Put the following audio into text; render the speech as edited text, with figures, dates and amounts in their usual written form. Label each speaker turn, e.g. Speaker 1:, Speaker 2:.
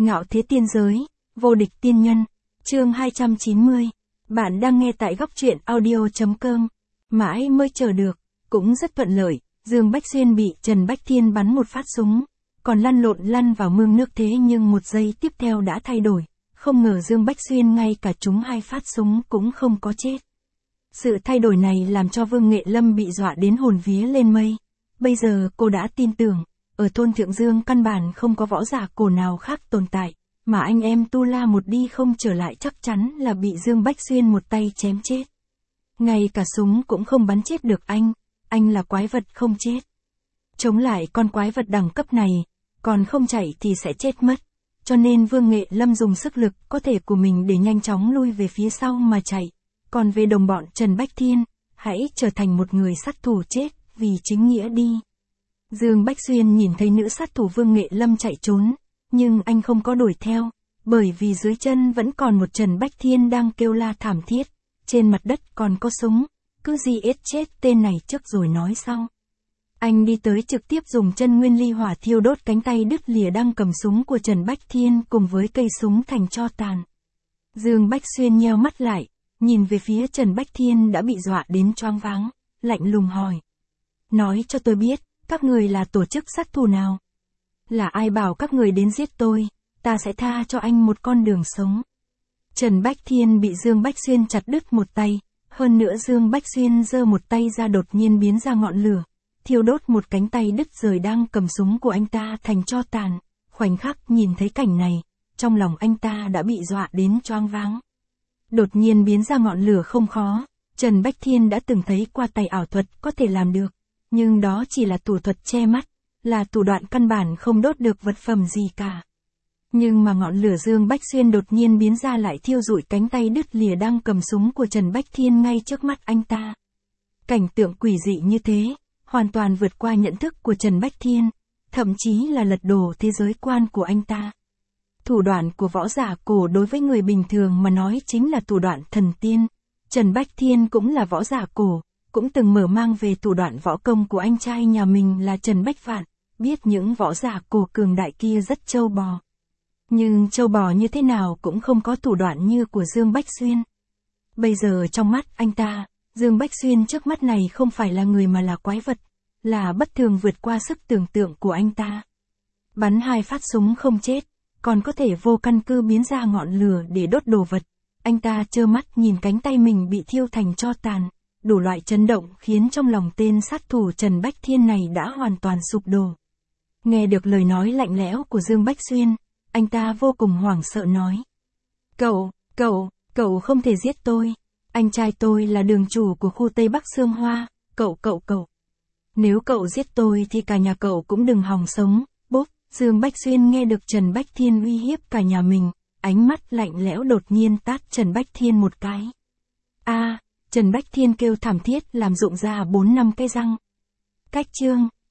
Speaker 1: Ngạo thế tiên giới, vô địch tiên nhân, chương 290. Bạn đang nghe tại góc truyện audio.com. Mãi mới chờ được, cũng rất thuận lợi, Dương Bách Xuyên bị Trần Bách Thiên bắn một phát súng, còn lăn vào mương nước thế nhưng một giây tiếp theo đã thay đổi. Không ngờ Dương Bách Xuyên ngay cả trúng 2 phát súng cũng không có chết. Sự thay đổi này làm cho Vương Nghệ Lâm bị dọa đến hồn vía lên mây. Bây giờ cô đã tin tưởng, ở thôn Thượng Dương căn bản không có võ giả cổ nào khác tồn tại, mà anh em Tu La một đi không trở lại chắc chắn là bị Dương Bách Xuyên một tay chém chết. Ngay cả súng cũng không bắn chết được anh là quái vật không chết. Chống lại con quái vật đẳng cấp này, còn không chạy thì sẽ chết mất. Cho nên Vương Nghệ Lâm dùng sức lực có thể của mình để nhanh chóng lui về phía sau mà chạy. Còn về đồng bọn Trần Bách Thiên, hãy trở thành một người sát thủ chết, vì chính nghĩa đi. Dương Bách Xuyên nhìn thấy nữ sát thủ Vương Nghệ Lâm chạy trốn, nhưng anh không có đuổi theo, bởi vì dưới chân vẫn còn một Trần Bách Thiên đang kêu la thảm thiết, trên mặt đất còn có súng, cứ gì ết chết tên này trước rồi nói sau. Anh đi tới trực tiếp dùng chân nguyên ly hỏa thiêu đốt cánh tay đứt lìa đang cầm súng của Trần Bách Thiên cùng với cây súng thành tro tàn. Dương Bách Xuyên nheo mắt lại, nhìn về phía Trần Bách Thiên đã bị dọa đến choáng váng, lạnh lùng hỏi. Nói cho tôi biết, các người là tổ chức sát thủ nào? Là ai bảo các người đến giết tôi, ta sẽ tha cho anh một con đường sống. Trần Bách Thiên bị Dương Bách Xuyên chặt đứt một tay, hơn nữa Dương Bách Xuyên giơ một tay ra đột nhiên biến ra ngọn lửa, thiêu đốt một cánh tay đứt rời đang cầm súng của anh ta thành tro tàn. Khoảnh khắc nhìn thấy cảnh này, trong lòng anh ta đã bị dọa đến choáng váng. Đột nhiên biến ra ngọn lửa không khó, Trần Bách Thiên đã từng thấy qua tay ảo thuật có thể làm được, nhưng đó chỉ là thủ thuật che mắt, là thủ đoạn căn bản không đốt được vật phẩm gì cả. Nhưng mà ngọn lửa Dương Bách Xuyên đột nhiên biến ra lại thiêu rụi cánh tay đứt lìa đang cầm súng của Trần Bách Thiên ngay trước mắt anh ta. Cảnh tượng quỷ dị như thế, hoàn toàn vượt qua nhận thức của Trần Bách Thiên, thậm chí là lật đổ thế giới quan của anh ta. Thủ đoạn của võ giả cổ đối với người bình thường mà nói chính là thủ đoạn thần tiên. Trần Bách Thiên cũng là võ giả cổ, cũng từng mở mang về thủ đoạn võ công của anh trai nhà mình là Trần Bách Vạn, biết những võ giả cổ cường đại kia rất trâu bò. Nhưng trâu bò như thế nào cũng không có thủ đoạn như của Dương Bách Xuyên. Bây giờ trong mắt anh ta, Dương Bách Xuyên trước mắt này không phải là người mà là quái vật, là bất thường vượt qua sức tưởng tượng của anh ta. Bắn 2 phát súng không chết, còn có thể vô căn cứ biến ra ngọn lửa để đốt đồ vật. Anh ta trơ mắt nhìn cánh tay mình bị thiêu thành tro tàn, đủ loại chấn động khiến trong lòng tên sát thủ Trần Bách Thiên này đã hoàn toàn sụp đổ. Nghe được lời nói lạnh lẽo của Dương Bách Xuyên, anh ta vô cùng hoảng sợ nói. Cậu không thể giết tôi. Anh trai tôi là đường chủ của khu Tây Bắc Sương Hoa, cậu. Nếu cậu giết tôi thì cả nhà cậu cũng đừng hòng sống. Bốp, Dương Bách Xuyên nghe được Trần Bách Thiên uy hiếp cả nhà mình, ánh mắt lạnh lẽo đột nhiên tát Trần Bách Thiên một cái. Trần Bách Thiên kêu thảm thiết làm rụng ra 4-5 cái răng. Cách chương